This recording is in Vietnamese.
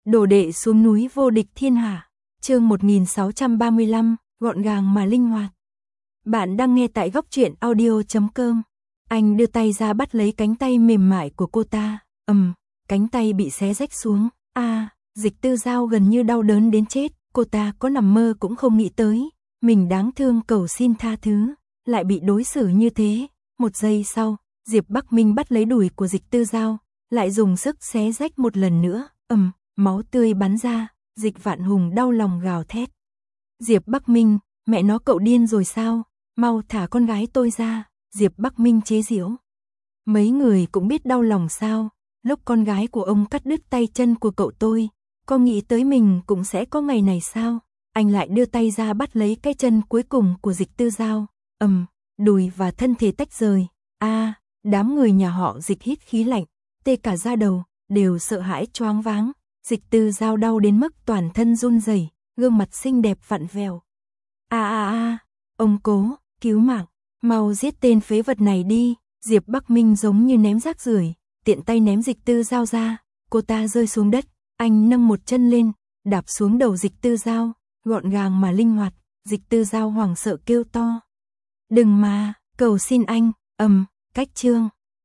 Đồ đệ xuống núi vô địch thiên hạ. Chương 1635, gọn gàng mà linh hoạt. Bạn đang nghe tại goctruyện.audio.com. Anh đưa tay ra bắt lấy cánh tay mềm mại của cô ta. Cánh tay bị xé rách xuống. Dịch Tư Giao gần như đau đớn đến chết. Cô ta có nằm mơ cũng không nghĩ tới. Mình đáng thương cầu xin tha thứ, lại bị đối xử như thế. Một giây sau, Diệp Bắc Minh bắt lấy đùi của Dịch Tư Giao, lại dùng sức xé rách một lần nữa. Máu tươi bắn ra, Dịch Vạn Hùng đau lòng gào thét. Diệp Bắc Minh, mẹ nó cậu điên rồi sao? Mau thả con gái tôi ra, Diệp Bắc Minh chế giễu. Mấy người cũng biết đau lòng sao, lúc con gái của ông cắt đứt tay chân của cậu tôi, có nghĩ tới mình cũng sẽ có ngày này sao? Anh lại đưa tay ra bắt lấy cái chân cuối cùng của Dịch Tư Giao. Đùi và thân thể tách rời. Đám người nhà họ Dịch hít khí lạnh, tê cả da đầu, đều sợ hãi choáng váng. Dịch Tư Giao đau đến mức toàn thân run rẩy, gương mặt xinh đẹp vặn vẹo. Ông cố, cứu mạng, mau giết tên phế vật này đi. Diệp Bắc Minh giống như ném rác rưởi, tiện tay ném Dịch Tư Giao ra, cô ta rơi xuống đất, anh nâng một chân lên, đạp xuống đầu Dịch Tư Giao, gọn gàng mà linh hoạt. Dịch Tư Giao hoảng sợ kêu to. Đừng mà, cầu xin anh. Cách chương